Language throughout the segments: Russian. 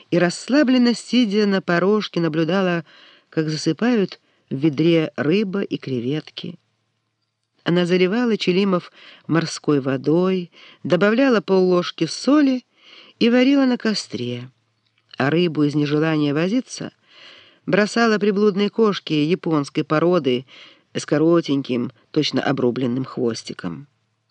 и, расслабленно сидя на порожке, наблюдала, как засыпают в ведре рыба и креветки. Она заливала челимов морской водой, добавляла полложки соли и варила на костре, а рыбу из нежелания возиться бросала приблудной кошке японской породы с коротеньким, точно обрубленным хвостиком.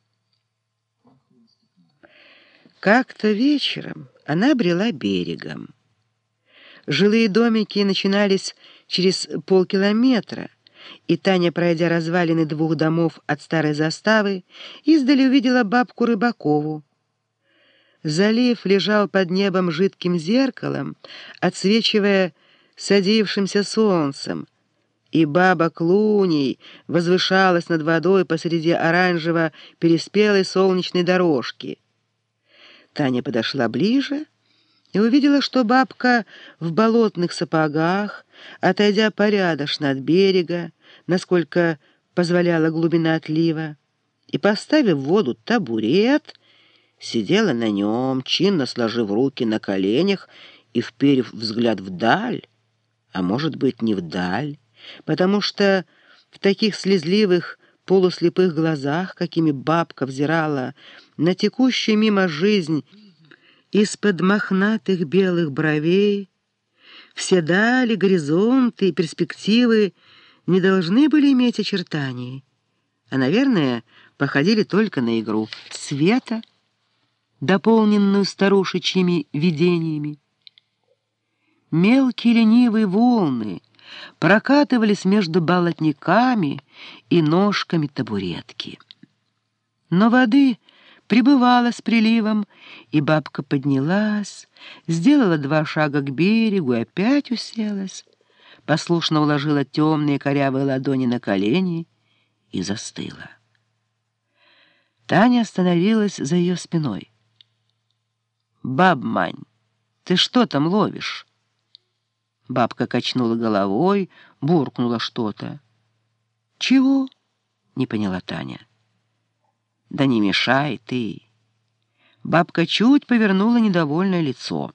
Как-то вечером она брела берегом. Жилые домики начинались через полкилометра, и Таня, пройдя развалины 2 домов от старой заставы, издали увидела бабку Рыбакову. Залив лежал под небом жидким зеркалом, отсвечивая садившимся солнцем, и баба Клуней возвышалась над водой посреди оранжево-переспелой солнечной дорожки. Таня подошла ближе и увидела, что бабка в болотных сапогах, отойдя порядочно от берега, насколько позволяла глубина отлива, и, поставив в воду табурет, сидела на нем, чинно сложив руки на коленях и вперев взгляд вдаль, а может быть, не вдаль, потому что в таких слезливых, полуслепых глазах, какими бабка взирала на текущую мимо жизнь из-под мохнатых белых бровей, все дали, горизонты и перспективы не должны были иметь очертаний, а, наверное, походили только на игру света, дополненную старушечьими видениями. Мелкие ленивые волны прокатывались между болотниками и ножками табуретки. Но воды прибывало с приливом, и бабка поднялась, сделала 2 шага к берегу и опять уселась, послушно уложила темные корявые ладони на колени и застыла. Таня остановилась за ее спиной. «Баб Мань, ты что там ловишь?» Бабка качнула головой, буркнула что-то. «Чего?» — не поняла Таня. «Да не мешай ты!» Бабка чуть повернула недовольное лицо.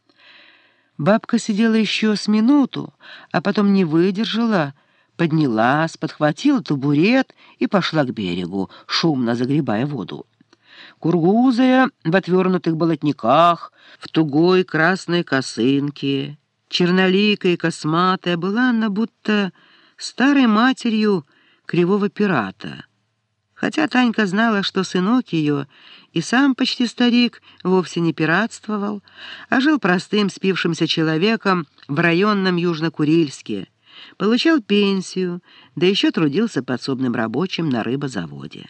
Бабка сидела еще с минуту, а потом не выдержала, поднялась, подхватила табурет и пошла к берегу, шумно загребая воду. Кургузая в отвернутых болотниках, в тугой красной косынке, черноликая и косматая, была она будто старой матерью кривого пирата. Хотя Танька знала, что сынок ее и сам почти старик вовсе не пиратствовал, а жил простым спившимся человеком в районном Южно-Курильске, получал пенсию, да еще трудился подсобным рабочим на рыбозаводе.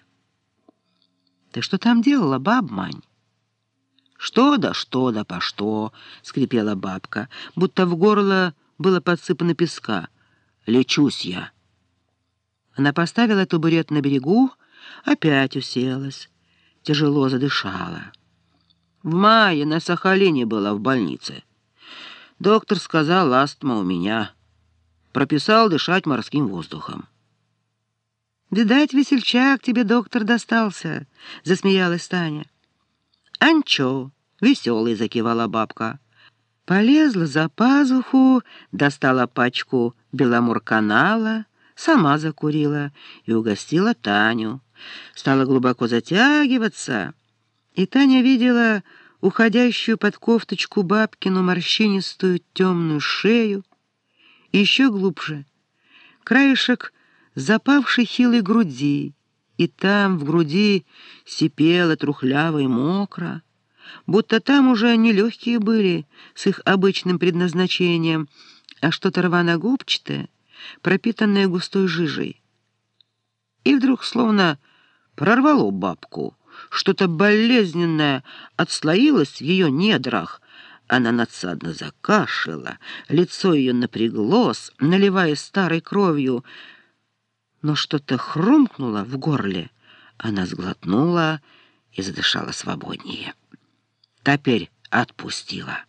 «Ты что там делала, баб Мань?» «Что да по что», — скрипела бабка, будто в горло было подсыпано песка. «Лечусь я». Она поставила табурет на берегу, опять уселась, тяжело задышала. В мае на Сахалине была в больнице. Доктор сказал, астма у меня. Прописал дышать морским воздухом. «Видать, весельчак тебе доктор достался», — засмеялась Таня. «Анчо», — веселый закивала бабка. Полезла за пазуху, достала пачку Беломорканала, сама закурила и угостила Таню. Стала глубоко затягиваться, и Таня видела уходящую под кофточку бабкину морщинистую темную шею, и еще глубже краешек запавшей хилой груди, и там в груди сипело трухляво и мокро, будто там уже не легкие были с их обычным предназначением, а что-то рвано-губчатое, пропитанное густой жижей. И вдруг словно прорвало бабку, что-то болезненное отслоилось в ее недрах. Она надсадно закашляла, лицо ее напряглось, наливаясь старой кровью, но что-то хрумкнуло в горле. Она сглотнула и задышала свободнее. Теперь отпустила.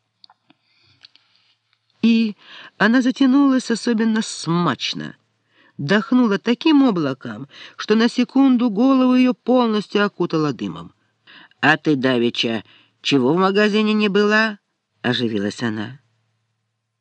И она затянулась особенно смачно, дохнула таким облаком, что на секунду голову ее полностью окутала дымом. «А ты, давеча, чего в магазине не была? оживилась она.